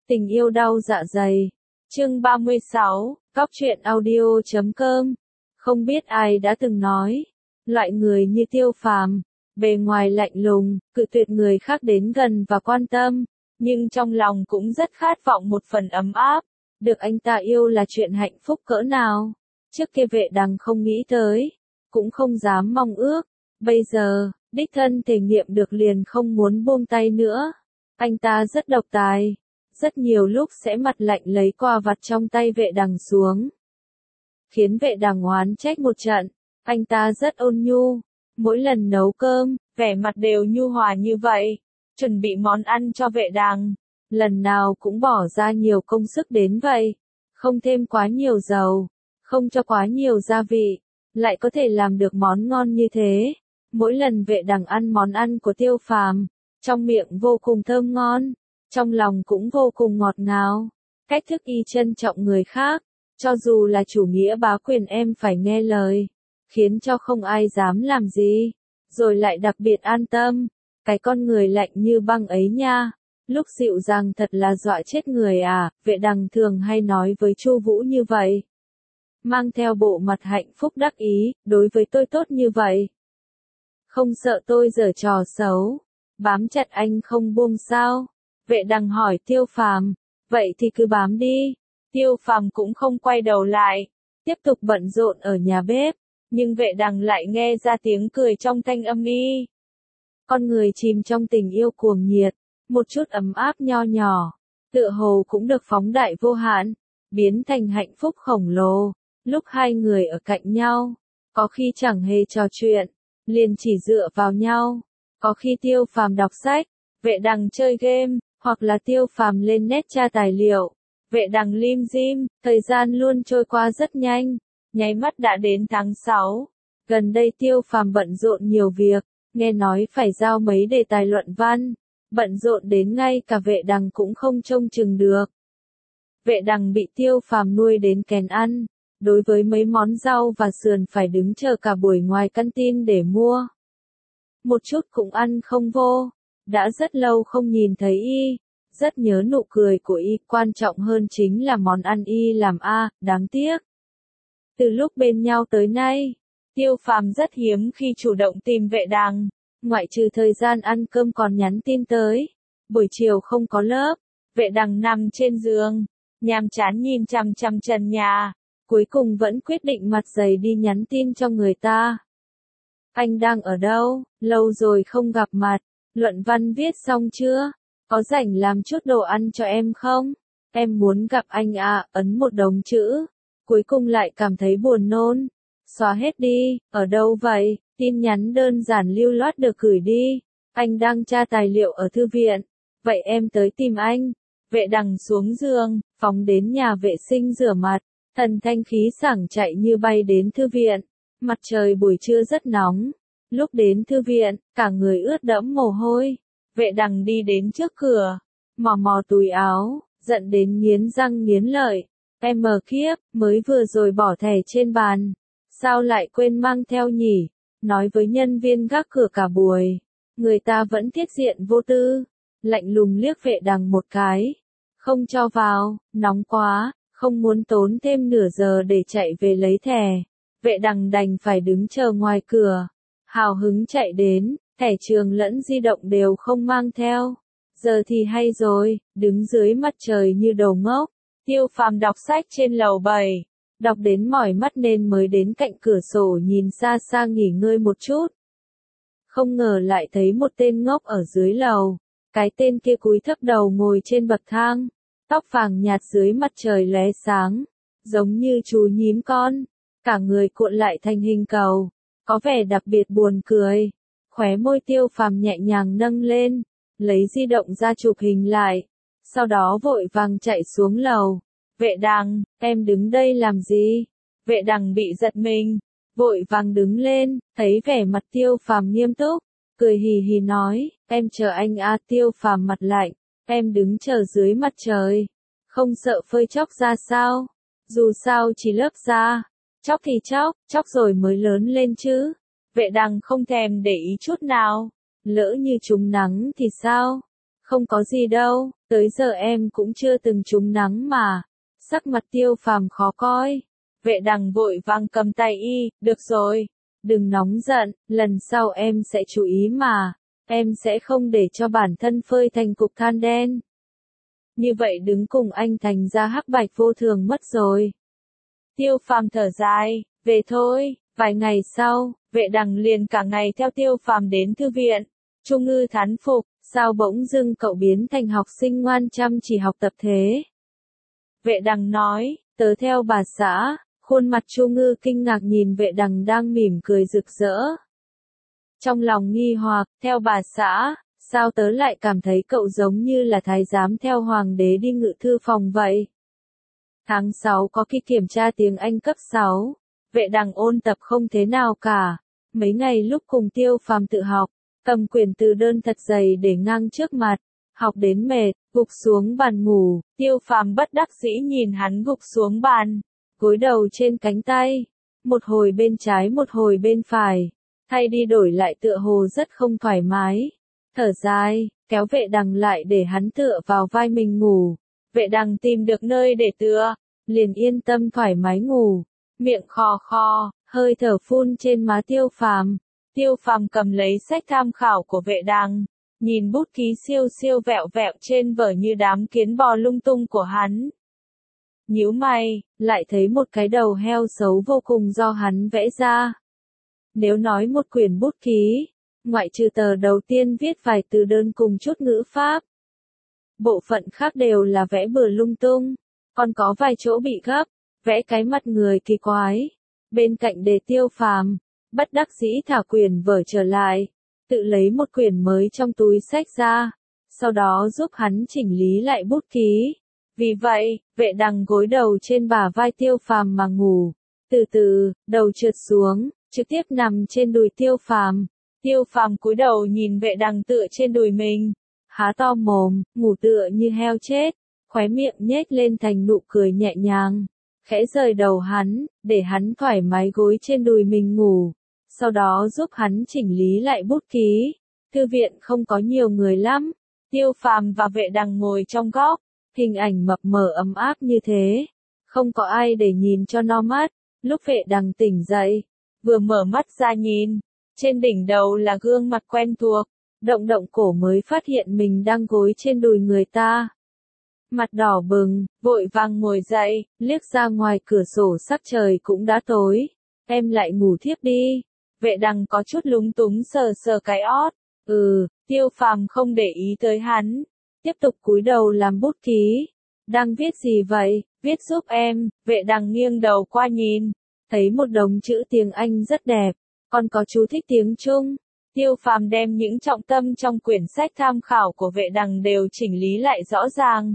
Tình yêu đau dạ dày. Chương 36, Cóc truyện audio.com. Không biết ai đã từng nói, loại người như Tiêu Phàm, bề ngoài lạnh lùng, cự tuyệt người khác đến gần và quan tâm, nhưng trong lòng cũng rất khát vọng một phần ấm áp. Được anh ta yêu là chuyện hạnh phúc cỡ nào. Trước kia Vệ Đằng không nghĩ tới, cũng không dám mong ước. Bây giờ, đích thân thể nghiệm được liền không muốn buông tay nữa. Anh ta rất độc tài. Rất nhiều lúc sẽ mặt lạnh lấy quà vặt trong tay Vệ Đằng xuống, khiến Vệ Đằng oán trách một trận. Anh ta rất ôn nhu, mỗi lần nấu cơm, vẻ mặt đều nhu hòa như vậy, chuẩn bị món ăn cho Vệ Đằng, lần nào cũng bỏ ra nhiều công sức đến vậy, không thêm quá nhiều dầu, không cho quá nhiều gia vị, lại có thể làm được món ngon như thế. Mỗi lần Vệ Đằng ăn món ăn của Tiêu Phàm, trong miệng vô cùng thơm ngon, trong lòng cũng vô cùng ngọt ngào. Cách thức y trân trọng người khác, cho dù là chủ nghĩa bá quyền em phải nghe lời, khiến cho không ai dám làm gì, rồi lại đặc biệt an tâm. Cái con người lạnh như băng ấy nha, lúc dịu dàng thật là dọa chết người à. Vệ Đằng thường hay nói với Chu Vũ như vậy, mang theo bộ mặt hạnh phúc đắc ý, đối với tôi tốt như vậy, không sợ tôi giở trò xấu, bám chặt anh không buông sao? Vệ Đằng hỏi Tiêu Phàm, vậy thì cứ bám đi. Tiêu Phàm cũng không quay đầu lại, tiếp tục bận rộn ở nhà bếp, nhưng Vệ Đằng lại nghe ra tiếng cười trong thanh âm y. Con người chìm trong tình yêu cuồng nhiệt, một chút ấm áp nho nhỏ, tựa hồ cũng được phóng đại vô hạn, biến thành hạnh phúc khổng lồ. Lúc hai người ở cạnh nhau, có khi chẳng hề trò chuyện, liền chỉ dựa vào nhau, có khi Tiêu Phàm đọc sách, Vệ Đằng chơi game, hoặc là Tiêu Phàm lên net tra tài liệu, Vệ Đằng lim dim. Thời gian luôn trôi qua rất nhanh, nháy mắt đã đến tháng 6. Gần đây Tiêu Phàm bận rộn nhiều việc, nghe nói phải giao mấy đề tài luận văn, bận rộn đến ngay cả Vệ Đằng cũng không trông chừng được. Vệ Đằng bị Tiêu Phàm nuôi đến kèn ăn, đối với mấy món rau và sườn phải đứng chờ cả buổi ngoài căn tin để mua. Một chút cũng ăn không vô. Đã rất lâu không nhìn thấy y, rất nhớ nụ cười của y, quan trọng hơn chính là món ăn y làm a, đáng tiếc. Từ lúc bên nhau tới nay, Tiêu Phàm rất hiếm khi chủ động tìm Vệ Đằng, ngoại trừ thời gian ăn cơm còn nhắn tin tới. Buổi chiều không có lớp, Vệ Đằng nằm trên giường, nhàm chán nhìn chằm chằm trần nhà, cuối cùng vẫn quyết định mặt dày đi nhắn tin cho người ta. Anh đang ở đâu? Lâu rồi không gặp mặt. Luận văn viết xong chưa? Có rảnh làm chút đồ ăn cho em không? Em muốn gặp anh à. Ấn một đống chữ, cuối cùng lại cảm thấy buồn nôn. Xóa hết đi. Ở đâu vậy? Tin nhắn đơn giản lưu loát được gửi đi. Anh đang tra tài liệu ở thư viện. Vậy em tới tìm anh. Vệ Đằng xuống giường, phóng đến nhà vệ sinh rửa mặt, thần thanh khí sảng chạy như bay đến thư viện. Mặt trời buổi trưa rất nóng. Lúc đến thư viện, cả người ướt đẫm mồ hôi. Vệ Đằng đi đến trước cửa, mò mò túi áo, giận đến nghiến răng nghiến lợi. Em mờ khiếp, mới vừa rồi bỏ thẻ trên bàn, sao lại quên mang theo nhỉ? Nói với nhân viên gác cửa cả buổi, người ta vẫn tiết diện vô tư, lạnh lùng liếc Vệ Đằng một cái, không cho vào. Nóng quá, không muốn tốn thêm nửa giờ để chạy về lấy thẻ. Vệ Đằng đành phải đứng chờ ngoài cửa. Hào hứng chạy đến, thẻ trường lẫn di động đều không mang theo. Giờ thì hay rồi, đứng dưới mặt trời như đầu ngốc. Tiêu Phàm đọc sách trên lầu 7, đọc đến mỏi mắt nên mới đến cạnh cửa sổ nhìn xa xa nghỉ ngơi một chút. Không ngờ lại thấy một tên ngốc ở dưới lầu. Cái tên kia cúi thấp đầu ngồi trên bậc thang, tóc vàng nhạt dưới mặt trời lóe sáng, giống như chú nhím con, cả người cuộn lại thành hình cầu. Có vẻ đặc biệt buồn cười. Khóe môi Tiêu Phàm nhẹ nhàng nâng lên, lấy di động ra chụp hình lại, sau đó vội vàng chạy xuống lầu. Vệ Đằng, em đứng đây làm gì? Vệ Đằng bị giật mình, vội vàng đứng lên, thấy vẻ mặt Tiêu Phàm nghiêm túc, cười hì hì nói, em chờ anh à. Tiêu Phàm mặt lạnh, em đứng chờ dưới mặt trời, không sợ phơi chóc ra sao? Dù sao chỉ lớp da. Chóc thì chóc rồi mới lớn lên chứ. Vệ Đằng không thèm để ý chút nào. Lỡ như trúng nắng thì sao? Không có gì đâu, Tới giờ em cũng chưa từng trúng nắng mà. Sắc mặt Tiêu Phàm khó coi. Vệ Đằng vội vàng cầm tay y, được rồi. Đừng nóng giận, lần sau em sẽ chú ý mà. Em sẽ không để cho bản thân phơi thành cục than đen. Như vậy đứng cùng anh thành ra hắc bạch vô thường mất rồi. Tiêu Phàm thở dài, về thôi. Vài ngày sau, Vệ Đằng liền cả ngày theo Tiêu Phàm đến thư viện. Chu Ngư thán phục, sao bỗng dưng cậu biến thành học sinh ngoan chăm chỉ học tập thế? Vệ Đằng nói, tớ theo bà xã. Khuôn mặt Chu Ngư kinh ngạc nhìn Vệ Đằng đang mỉm cười rực rỡ. Trong lòng nghi hoặc, theo bà xã, sao tớ lại cảm thấy cậu giống như là thái giám theo hoàng đế đi ngự thư phòng vậy? Tháng 6 có kỳ kiểm tra tiếng Anh cấp 6. Vệ Đằng ôn tập không thế nào cả. Mấy ngày lúc cùng Tiêu Phàm tự học, cầm quyển từ đơn thật dày để ngang trước mặt. Học đến mệt, gục xuống bàn ngủ. Tiêu Phàm bất đắc dĩ nhìn hắn gục xuống bàn, gối đầu trên cánh tay. Một hồi bên trái một hồi bên phải. Thay đi đổi lại tựa hồ rất không thoải mái. Thở dài, kéo Vệ Đằng lại để hắn tựa vào vai mình ngủ. Vệ Đằng tìm được nơi để tựa, liền yên tâm thoải mái ngủ. Miệng khò khò, hơi thở phun trên má Tiêu Phàm. Tiêu Phàm cầm lấy sách tham khảo của Vệ Đằng, nhìn bút ký siêu siêu vẹo vẹo trên vở như đám kiến bò lung tung của hắn. Nhíu mày, lại thấy một cái đầu heo xấu vô cùng do hắn vẽ ra. Nếu nói một quyển bút ký, ngoại trừ tờ đầu tiên viết vài từ đơn cùng chút ngữ pháp, bộ phận khác đều là vẽ bừa lung tung, còn có vài chỗ bị gấp, vẽ cái mặt người kỳ quái. Bên cạnh đề Tiêu Phàm, bất đắc dĩ thả quyển vở trở lại, tự lấy một quyển mới trong túi sách ra, sau đó giúp hắn chỉnh lý lại bút ký. Vì vậy, Vệ Đằng gối đầu trên bả vai Tiêu Phàm mà ngủ. Từ từ, đầu trượt xuống, trực tiếp nằm trên đùi Tiêu Phàm. Tiêu Phàm cúi đầu nhìn Vệ Đằng tựa trên đùi mình, há to mồm, ngủ tựa như heo chết, khóe miệng nhếch lên thành nụ cười nhẹ nhàng, khẽ rời đầu hắn, để hắn thoải mái gối trên đùi mình ngủ, sau đó giúp hắn chỉnh lý lại bút ký. Thư viện không có nhiều người lắm, Tiêu Phàm và Vệ Đằng ngồi trong góc, hình ảnh mập mờ ấm áp như thế, không có ai để nhìn cho no mắt. Lúc Vệ Đằng tỉnh dậy, vừa mở mắt ra nhìn, trên đỉnh đầu là gương mặt quen thuộc, động động cổ mới phát hiện mình đang gối trên đùi người ta. Mặt đỏ bừng, vội vàng ngồi dậy, liếc ra ngoài cửa sổ sắc trời cũng đã tối. Em lại ngủ thiếp đi. Vệ Đằng có chút lúng túng sờ sờ cái ót. Tiêu Phàm không để ý tới hắn, tiếp tục cúi đầu làm bút ký. Đang viết gì vậy? Viết giúp em. Vệ Đằng nghiêng đầu qua nhìn, thấy một đống chữ tiếng Anh rất đẹp, còn có chú thích tiếng Trung. Tiêu Phàm đem những trọng tâm trong quyển sách tham khảo của Vệ Đằng đều chỉnh lý lại rõ ràng.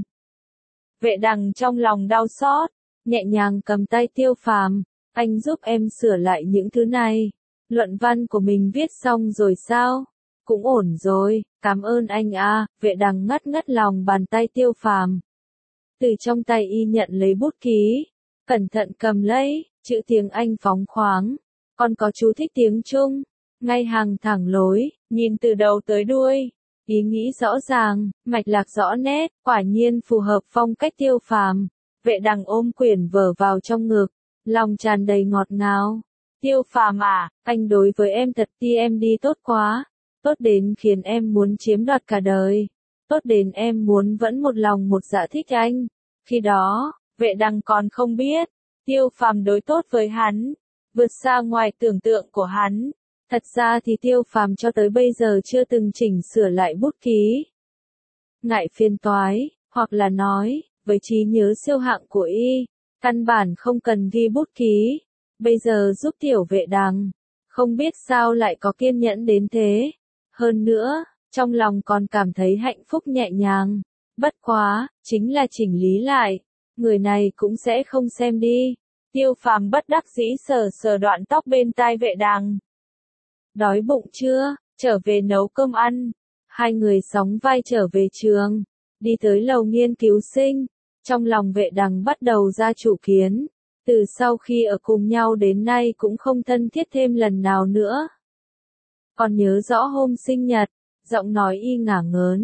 Vệ Đằng trong lòng đau xót, nhẹ nhàng cầm tay Tiêu Phàm, anh giúp em sửa lại những thứ này. Luận văn của mình viết xong rồi sao? Cũng ổn rồi, cảm ơn anh a. Vệ Đằng ngắt ngắt lòng bàn tay Tiêu Phàm. Từ trong tay y nhận lấy bút ký, cẩn thận cầm lấy, chữ tiếng Anh phóng khoáng, còn có chú thích tiếng Trung, ngay hàng thẳng lối, nhìn từ đầu tới đuôi, ý nghĩ rõ ràng, mạch lạc rõ nét, quả nhiên phù hợp phong cách Tiêu Phàm. Vệ Đằng ôm quyển vở vào trong ngực, lòng tràn đầy ngọt ngào. Tiêu Phàm à, anh đối với em thật TMD tốt quá, tốt đến khiến em muốn chiếm đoạt cả đời, tốt đến em muốn vẫn một lòng một dạ thích anh. Khi đó, Vệ Đằng còn không biết, Tiêu Phàm đối tốt với hắn, vượt xa ngoài tưởng tượng của hắn. Thật ra thì Tiêu Phàm cho tới bây giờ chưa từng chỉnh sửa lại bút ký. Ngại phiền toái, hoặc là nói, với trí nhớ siêu hạng của y, căn bản không cần ghi bút ký. Bây giờ giúp tiểu Vệ Đằng, không biết sao lại có kiên nhẫn đến thế. Hơn nữa, trong lòng còn cảm thấy hạnh phúc nhẹ nhàng. Bất quá, chính là chỉnh lý lại, người này cũng sẽ không xem đi. Tiêu Phàm bất đắc dĩ sờ sờ đoạn tóc bên tai Vệ Đằng. Đói bụng chưa? Trở về nấu cơm ăn. Hai người sóng vai trở về trường, đi tới lầu nghiên cứu sinh. Trong lòng Vệ Đằng bắt đầu ra chủ kiến. Từ sau khi ở cùng nhau đến nay cũng không thân thiết thêm lần nào nữa. Còn nhớ rõ hôm sinh nhật, giọng nói y ngả ngớn.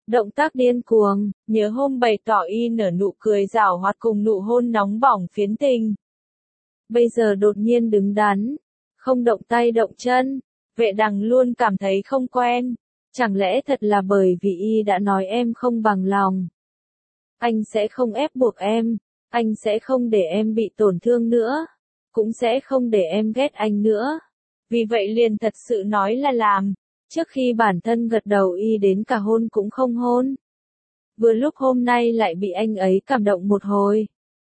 Động tác điên cuồng, nhớ hôm bày tỏ y nở nụ cười giảo hoạt cùng nụ hôn nóng bỏng phiến tình. Bây giờ đột nhiên đứng đắn, không động tay động chân, Vệ Đằng luôn cảm thấy không quen. Chẳng lẽ thật là bởi vì y đã nói em không bằng lòng? Anh sẽ không ép buộc em, anh sẽ không để em bị tổn thương nữa, cũng sẽ không để em ghét anh nữa. Vì vậy liền thật sự nói là làm, trước khi bản thân gật đầu y đến cả hôn cũng không hôn. Vừa lúc hôm nay lại bị anh ấy cảm động một hồi.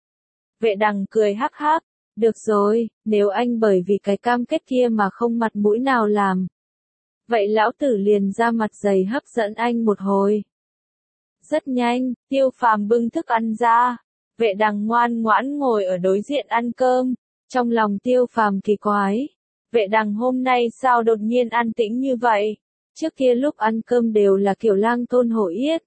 Vệ Đằng cười hắc hắc, được rồi, nếu anh bởi vì cái cam kết kia mà không mặt mũi nào làm. Vậy lão tử liền ra mặt dày hấp dẫn anh một hồi. Rất nhanh, Tiêu Phàm bưng thức ăn ra. Vệ Đằng ngoan ngoãn ngồi ở đối diện ăn cơm. Trong lòng Tiêu Phàm kỳ quái. Vệ Đằng hôm nay sao đột nhiên an tĩnh như vậy? Trước kia lúc ăn cơm đều là kiểu lang thôn hổ yết.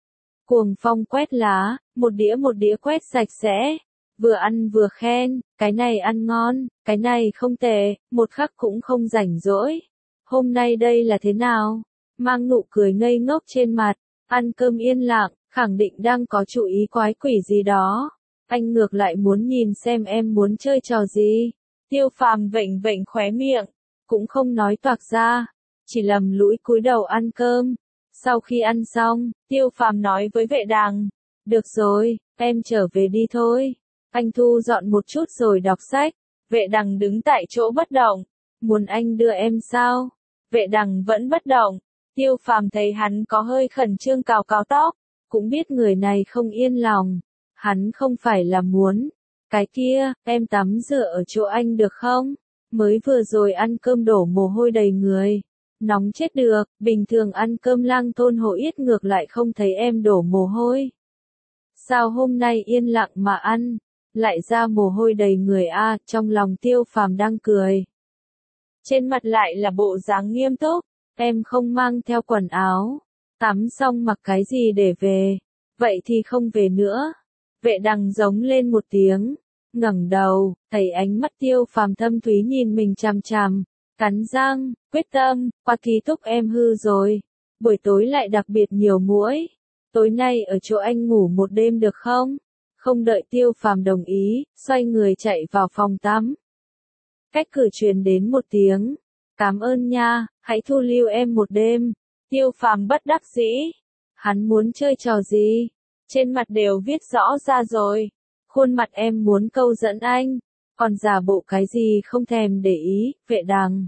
Cuồng phong quét lá, một đĩa quét sạch sẽ. Vừa ăn vừa khen, cái này ăn ngon, cái này không tệ, một khắc cũng không rảnh rỗi. Hôm nay đây là thế nào? Mang nụ cười ngây ngốc trên mặt, ăn cơm yên lặng, khẳng định đang có chủ ý quái quỷ gì đó. Anh ngược lại muốn nhìn xem em muốn chơi trò gì. Tiêu Phàm vểnh vểnh khóe miệng, cũng không nói toạc ra, chỉ lầm lũi cúi đầu ăn cơm. Sau khi ăn xong, Tiêu Phàm nói với Vệ Đằng, được rồi, em trở về đi thôi. Anh thu dọn một chút rồi đọc sách. Vệ Đằng đứng tại chỗ bất động. Muốn anh đưa em sao? Vệ Đằng vẫn bất động. Tiêu Phàm thấy hắn có hơi khẩn trương cào cào tóc, cũng biết người này không yên lòng. Hắn không phải là muốn. Cái kia, em tắm rửa ở chỗ anh được không? Mới vừa rồi ăn cơm đổ mồ hôi đầy người. Nóng chết được, bình thường ăn cơm lang thôn hổ yết ngược lại không thấy em đổ mồ hôi. Sao hôm nay yên lặng mà ăn, lại ra mồ hôi đầy người a? Trong lòng Tiêu Phàm đang cười. Trên mặt lại là bộ dáng nghiêm túc, em không mang theo quần áo, tắm xong mặc cái gì để về, vậy thì không về nữa. Vệ Đằng giống lên một tiếng, ngẩng đầu, thấy ánh mắt Tiêu Phàm thâm thúy nhìn mình chằm chằm, cắn răng, quyết tâm, qua ký túc em hư rồi, buổi tối lại đặc biệt nhiều muỗi, tối nay ở chỗ anh ngủ một đêm được không? Không đợi Tiêu Phàm đồng ý, xoay người chạy vào phòng tắm. Cách cửa truyền đến một tiếng, cảm ơn nha, hãy thu lưu em một đêm. Tiêu Phàm bất đắc dĩ, hắn muốn chơi trò gì? Trên mặt đều viết rõ ra rồi, khuôn mặt em muốn câu dẫn anh, còn giả bộ cái gì không thèm để ý. Vệ Đằng,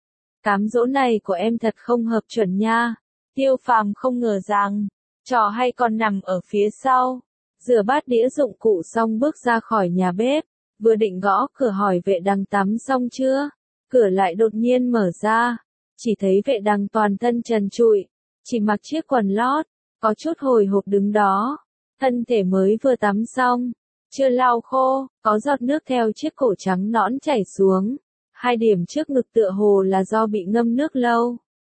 cám dỗ này của em thật không hợp chuẩn nha. Tiêu Phàm không ngờ rằng, trò hay còn nằm ở phía sau. Rửa bát đĩa dụng cụ xong bước ra khỏi nhà bếp, vừa định gõ cửa hỏi Vệ Đằng tắm xong chưa, cửa lại đột nhiên mở ra, chỉ thấy Vệ Đằng toàn thân trần trụi, chỉ mặc chiếc quần lót, có chút hồi hộp đứng đó, thân thể mới vừa tắm xong, chưa lau khô, có giọt nước theo chiếc cổ trắng nõn chảy xuống, 2 điểm trước ngực tựa hồ là do bị ngâm nước lâu.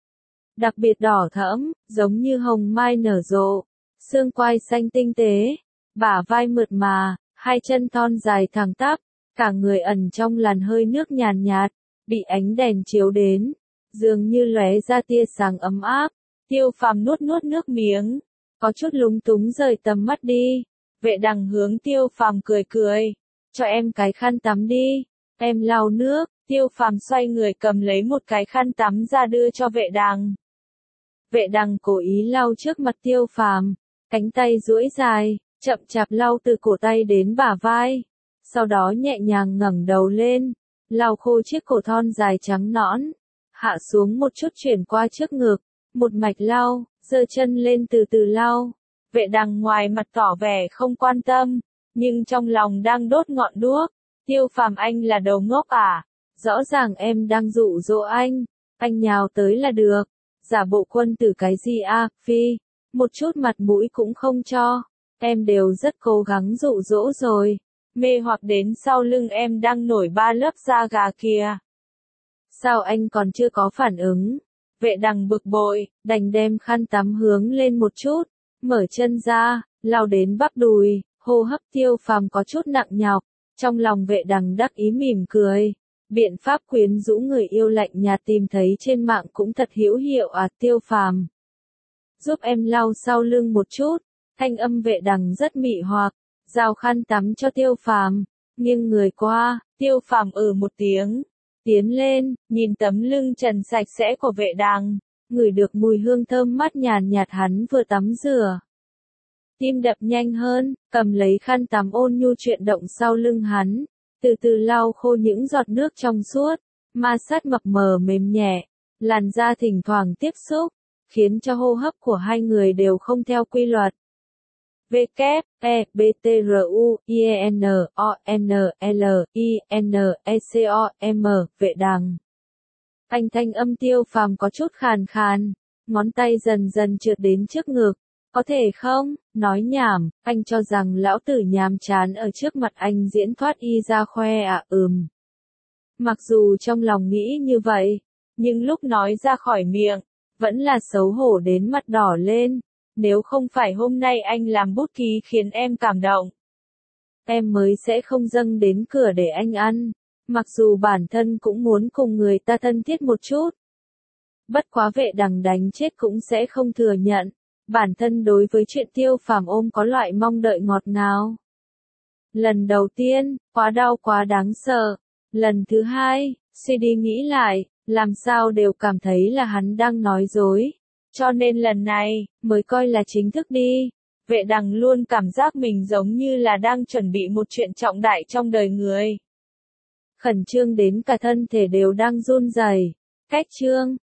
Đặc biệt đỏ thẫm, giống như hồng mai nở rộ, xương quai xanh tinh tế, bả vai mượt mà, 2 chân thon dài thẳng tắp, cả người ẩn trong làn hơi nước nhàn nhạt, bị ánh đèn chiếu đến, dường như lóe ra tia sáng ấm áp. Tiêu Phàm nuốt nuốt nước miếng, có chút lúng túng rời tầm mắt đi. Vệ Đằng hướng Tiêu Phàm cười cười, cho em cái khăn tắm đi, em lau nước. Tiêu Phàm xoay người cầm lấy một cái khăn tắm ra đưa cho Vệ Đằng. Vệ Đằng cố ý lau trước mặt Tiêu Phàm, cánh tay duỗi dài, chậm chạp lau từ cổ tay đến bả vai, sau đó nhẹ nhàng ngẩng đầu lên, lau khô chiếc cổ thon dài trắng nõn, hạ xuống một chút chuyển qua trước ngực, một mạch lau, giơ chân lên từ từ lau. Vệ Đằng ngoài mặt tỏ vẻ không quan tâm, nhưng trong lòng đang đốt ngọn đuốc. Tiêu Phàm, anh là đầu ngốc à? Rõ ràng em đang dụ dỗ anh nhào tới là được, giả bộ quân tử cái gì a? Phi, một chút mặt mũi cũng không cho. Em đều rất cố gắng dụ dỗ rồi, mê hoặc đến sau lưng em đang nổi 3 lớp da gà kìa. Sao anh còn chưa có phản ứng? Vệ Đằng bực bội, đành đem khăn tắm hướng lên một chút, mở chân ra, lau đến bắp đùi, hô hấp Tiêu Phàm có chút nặng nhọc, trong lòng Vệ Đằng đắc ý mỉm cười. Biện pháp quyến rũ người yêu lạnh nhạt tìm thấy trên mạng cũng thật hữu hiệu à. Tiêu Phàm giúp em lau sau lưng một chút. Thanh âm Vệ Đằng rất mị hoặc, giao khăn tắm cho Tiêu Phàm, nghiêng người qua, Tiêu Phàm một tiếng, tiến lên, nhìn tấm lưng trần sạch sẽ của Vệ Đằng, ngửi được mùi hương thơm mát nhàn nhạt hắn vừa tắm rửa. Tim đập nhanh hơn, cầm lấy khăn tắm ôn nhu chuyển động sau lưng hắn, từ từ lau khô những giọt nước trong suốt, ma sát mập mờ mềm nhẹ, làn da thỉnh thoảng tiếp xúc, khiến cho hô hấp của hai người đều không theo quy luật. V K E B T R U I E N O N L I N E C O M Vệ Đằng. Thanh âm Tiêu Phàm có chút khàn khàn, ngón tay dần dần trượt đến trước ngực. Có thể không? Nói nhảm, anh cho rằng lão tử nhàm chán ở trước mặt anh diễn thoát y ra khoe à? Mặc dù trong lòng nghĩ như vậy, nhưng lúc nói ra khỏi miệng, vẫn là xấu hổ đến mặt đỏ lên. Nếu không phải hôm nay anh làm bút ký khiến em cảm động, em mới sẽ không dâng đến cửa để anh ăn. Mặc dù bản thân cũng muốn cùng người ta thân thiết một chút. Bất quá Vệ Đằng đánh chết cũng sẽ không thừa nhận. Bản thân đối với chuyện Tiêu Phàm ôm có loại mong đợi ngọt ngào. Lần đầu tiên, quá đau quá đáng sợ. Lần thứ hai, suy đi nghĩ lại, làm sao đều cảm thấy là hắn đang nói dối. Cho nên lần này, mới coi là chính thức đi. Vệ Đằng luôn cảm giác mình giống như là đang chuẩn bị một chuyện trọng đại trong đời người. Khẩn trương đến cả thân thể đều đang run rẩy. Cách chương